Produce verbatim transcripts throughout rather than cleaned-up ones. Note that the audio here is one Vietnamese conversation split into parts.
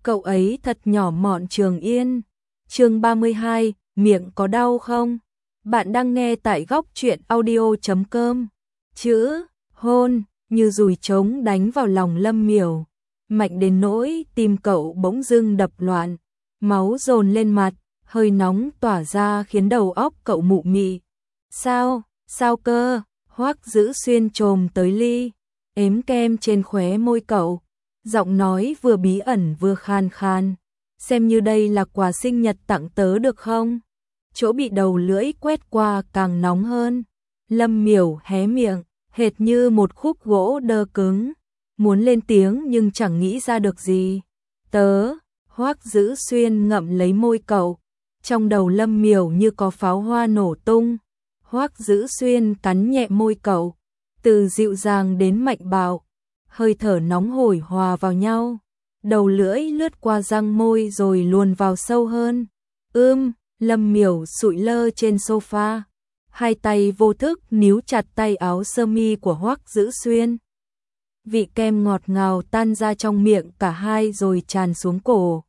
Cậu ấy thật nhỏ mọn Trường Yên. Chương ba mươi hai, miệng có đau không? Bạn đang nghe tại góc truyện audio chấm com. Chữ hôn như dùi trống đánh vào lòng Lâm Miểu, mạnh đến nỗi tim cậu bỗng dưng đập loạn, máu dồn lên mặt, hơi nóng tỏa ra khiến đầu óc cậu mụ mị. Sao, sao cơ? Hoắc Dữ Xuyên chồm tới ly, ếm kem trên khóe môi cậu, giọng nói vừa bí ẩn vừa khan khan. Xem như đây là quà sinh nhật tặng tớ được không? Chỗ bị đầu lưỡi quét qua càng nóng hơn. Lâm Miểu hé miệng, hệt như một khúc gỗ đơ cứng, muốn lên tiếng nhưng chẳng nghĩ ra được gì. Tớ, Hoắc Dữ Xuyên ngậm lấy môi cậu, trong đầu Lâm Miểu như có pháo hoa nổ tung. Hoắc Dữ Xuyên cắn nhẹ môi cậu, từ dịu dàng đến mạnh bạo, hơi thở nóng hổi hòa vào nhau, đầu lưỡi lướt qua răng môi rồi luồn vào sâu hơn. Ưm, Lâm Miểu sụi lơ trên sofa, hai tay vô thức níu chặt tay áo sơ mi của Hoắc Dữ Xuyên. Vị kem ngọt ngào tan ra trong miệng cả hai rồi tràn xuống cổ.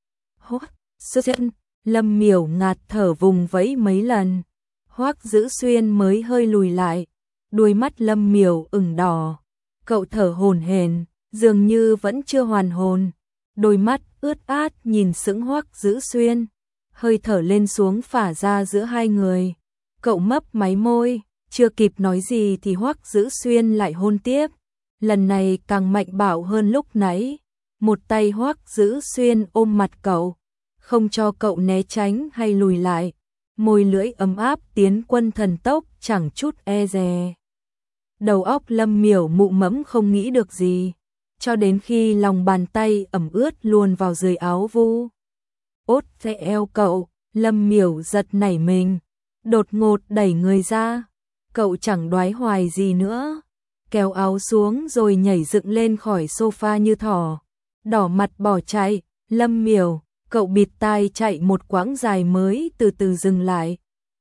Hoắc Dữ Xuyên, Lâm Miểu ngạt thở vùng vẫy mấy lần. Hoắc Dữ Xuyên mới hơi lùi lại, đôi mắt Lâm Miểu ửng đỏ. Cậu thở hổn hển, dường như vẫn chưa hoàn hồn, đôi mắt ướt át nhìn sững Hoắc Dữ Xuyên, hơi thở lên xuống phả ra giữa hai người. Cậu mấp máy môi, chưa kịp nói gì thì Hoắc Dữ Xuyên lại hôn tiếp, lần này càng mạnh bạo hơn lúc nãy. Một tay Hoắc Dữ Xuyên ôm mặt cậu, không cho cậu né tránh hay lùi lại, môi lưỡi ấm áp tiến quân thần tốc chẳng chút e dè. Đầu óc Lâm Miểu mụ mẫm không nghĩ được gì, cho đến khi lòng bàn tay ẩm ướt luồn vào dưới áo vu ốt ve eo cậu, Lâm Miểu giật nảy mình, đột ngột đẩy người ra. Cậu chẳng đoái hoài gì nữa, kéo áo xuống rồi nhảy dựng lên khỏi sofa như thỏ, đỏ mặt bỏ chạy. Lâm Miểu, cậu bịt tai chạy một quãng dài mới từ từ dừng lại.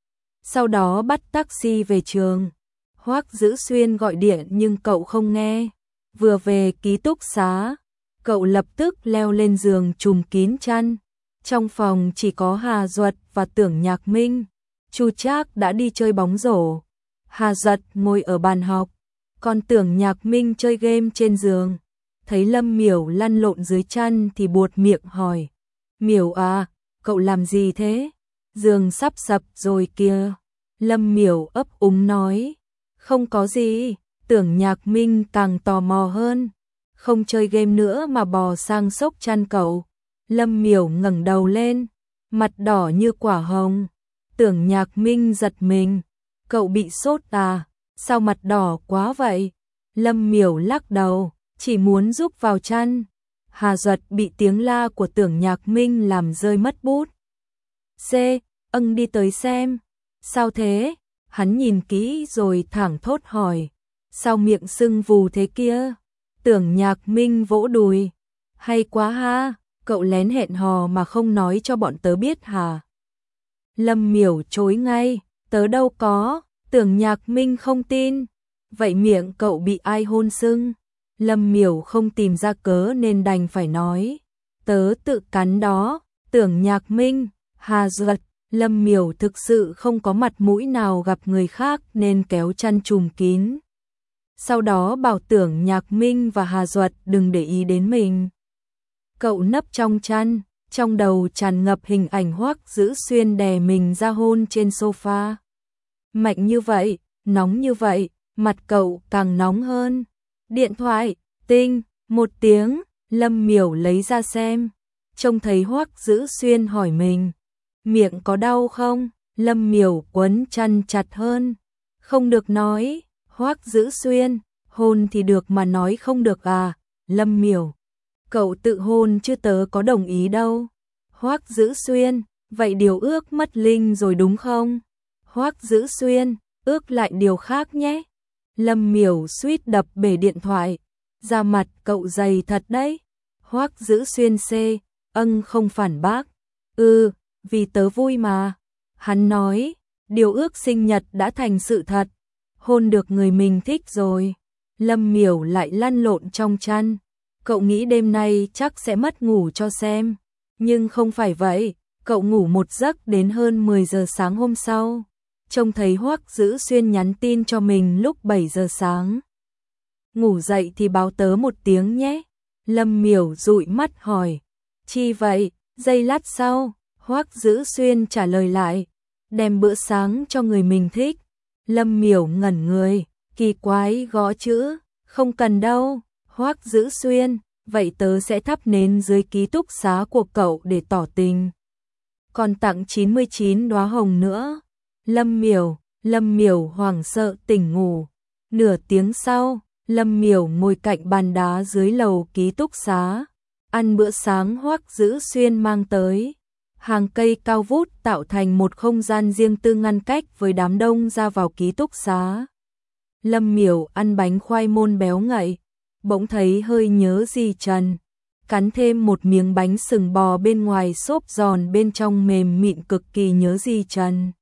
Sau đó bắt taxi về trường. Hoắc Dữ Xuyên gọi điện nhưng cậu không nghe. Vừa về ký túc xá, cậu lập tức leo lên giường trùm kín chăn. Trong phòng chỉ có Hà Duật và Tưởng Nhạc Minh. Chu Trác đã đi chơi bóng rổ, Hà Duật ngồi ở bàn học, còn Tưởng Nhạc Minh chơi game trên giường. Thấy Lâm Miểu lăn lộn dưới chăn thì buột miệng hỏi: Miểu à, cậu làm gì thế? Giường sắp sập rồi kìa. Lâm Miểu ấp úng nói: Không có gì. Tưởng Nhạc Minh càng tò mò hơn: Không chơi game nữa mà bò sang xốc chăn cậu. Lâm Miểu ngẩng đầu lên, mặt đỏ như quả hồng. Tưởng Nhạc Minh giật mình: Cậu bị sốt à? Sao mặt đỏ quá vậy? Lâm Miểu lắc đầu, chỉ muốn rúc vào chăn. Hà Duật bị tiếng la của Tưởng Nhạc Minh làm rơi mất bút. C, âng đi tới xem. Sao thế? Hắn nhìn kỹ rồi thẳng thốt hỏi: Sao miệng sưng vù thế kia? Tưởng Nhạc Minh vỗ đùi: Hay quá ha, cậu lén hẹn hò mà không nói cho bọn tớ biết hả? Lâm Miểu chối ngay: Tớ đâu có. Tưởng Nhạc Minh không tin: Vậy miệng cậu bị ai hôn sưng? Lâm Miểu không tìm ra cớ nên đành phải nói: Tớ tự cắn đó. Tưởng Nhạc Minh, Hà Duật, Lâm Miểu thực sự không có mặt mũi nào gặp người khác nên kéo chăn trùm kín. Sau đó bảo Tưởng Nhạc Minh và Hà Duật đừng để ý đến mình. Cậu nấp trong chăn, trong đầu tràn ngập hình ảnh Hoắc Dữ Xuyên đè mình ra hôn trên sofa. Mạnh như vậy, nóng như vậy, mặt cậu càng nóng hơn. Điện thoại, tinh, một tiếng, Lâm Miểu lấy ra xem, trông thấy Hoắc Dữ Xuyên hỏi mình: Miệng có đau không? Lâm Miểu quấn chăn chặt hơn: Không được nói. Hoắc Dữ Xuyên, hôn thì được mà nói không được à? Lâm Miểu, cậu tự hôn chứ tớ có đồng ý đâu. Hoắc Dữ Xuyên, vậy điều ước mất linh rồi đúng không? Hoắc Dữ Xuyên, ước lại điều khác nhé. Lâm Miểu suýt đập bể điện thoại, da mặt cậu dày thật đấy. Hoắc Dữ Xuyên c, âng không phản bác: Ừ, vì tớ vui mà. Hắn nói: Điều ước sinh nhật đã thành sự thật, hôn được người mình thích rồi. Lâm Miểu lại lăn lộn trong chăn, cậu nghĩ đêm nay chắc sẽ mất ngủ cho xem. Nhưng không phải vậy, cậu ngủ một giấc đến hơn mười giờ sáng hôm sau. Trông thấy Hoắc Dữ Xuyên nhắn tin cho mình lúc bảy giờ sáng. Ngủ dậy thì báo tớ một tiếng nhé. Lâm Miểu dụi mắt hỏi. Chi vậy? Giây lát sau, Hoắc Dữ Xuyên trả lời lại. Đem bữa sáng cho người mình thích. Lâm Miểu ngẩn người, kỳ quái gõ chữ. Không cần đâu, Hoắc Dữ Xuyên, vậy tớ sẽ thắp nến dưới ký túc xá của cậu để tỏ tình. Còn tặng chín mươi chín đóa hồng nữa. Lâm Miểu, Lâm Miểu hoảng sợ tỉnh ngủ. Nửa tiếng sau, Lâm Miểu ngồi cạnh bàn đá dưới lầu ký túc xá, ăn bữa sáng Hoắc Dữ Xuyên mang tới. Hàng cây cao vút tạo thành một không gian riêng tư ngăn cách với đám đông ra vào ký túc xá. Lâm Miểu ăn bánh khoai môn béo ngậy, bỗng thấy hơi nhớ gì Trần. Cắn thêm một miếng bánh sừng bò bên ngoài xốp giòn bên trong mềm mịn cực kỳ nhớ gì Trần.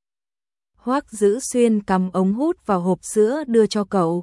Hoắc Dữ Xuyên cắm ống hút vào hộp sữa đưa cho cậu.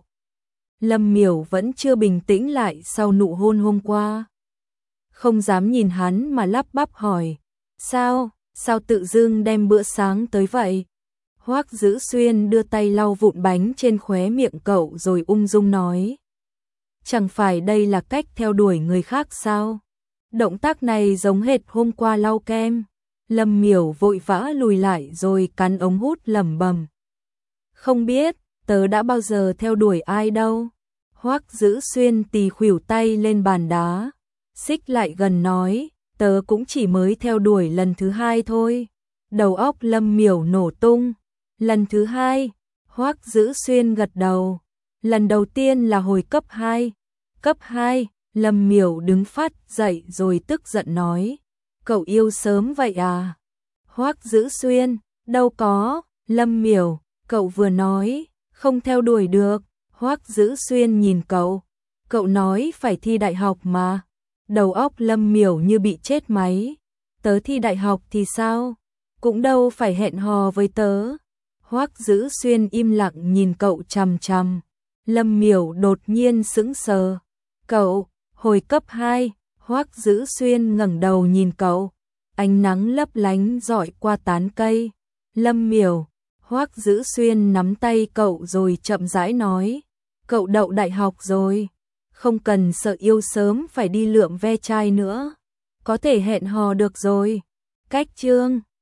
Lâm Miểu vẫn chưa bình tĩnh lại sau nụ hôn hôm qua. Không dám nhìn hắn mà lắp bắp hỏi. Sao, sao tự dưng đem bữa sáng tới vậy? Hoắc Dữ Xuyên đưa tay lau vụn bánh trên khóe miệng cậu rồi ung dung nói. Chẳng phải đây là cách theo đuổi người khác sao? Động tác này giống hệt hôm qua lau kem. Lâm Miểu vội vã lùi lại rồi cắn ống hút lẩm bẩm. Không biết, tớ đã bao giờ theo đuổi ai đâu. Hoắc Dữ Xuyên tì khuỷu tay lên bàn đá, xích lại gần nói, tớ cũng chỉ mới theo đuổi lần thứ hai thôi. Đầu óc Lâm Miểu nổ tung. Lần thứ hai, Hoắc Dữ Xuyên gật đầu. Lần đầu tiên là hồi cấp hai. Cấp hai, Lâm Miểu đứng phát dậy rồi tức giận nói. Cậu yêu sớm vậy à? Hoắc Dữ Xuyên, đâu có, Lâm Miểu, cậu vừa nói, không theo đuổi được. Hoắc Dữ Xuyên nhìn cậu, cậu nói phải thi đại học mà. Đầu óc Lâm Miểu như bị chết máy. Tớ thi đại học thì sao? Cũng đâu phải hẹn hò với tớ. Hoắc Dữ Xuyên im lặng nhìn cậu chằm chằm. Lâm Miểu đột nhiên sững sờ. Cậu, hồi cấp hai, Hoắc Dữ Xuyên ngẩng đầu nhìn cậu. Ánh nắng lấp lánh rọi qua tán cây. Lâm Miểu, Hoắc Dữ Xuyên nắm tay cậu rồi chậm rãi nói. Cậu đậu đại học rồi, không cần sợ yêu sớm phải đi lượm ve chai nữa. Có thể hẹn hò được rồi. Cách chương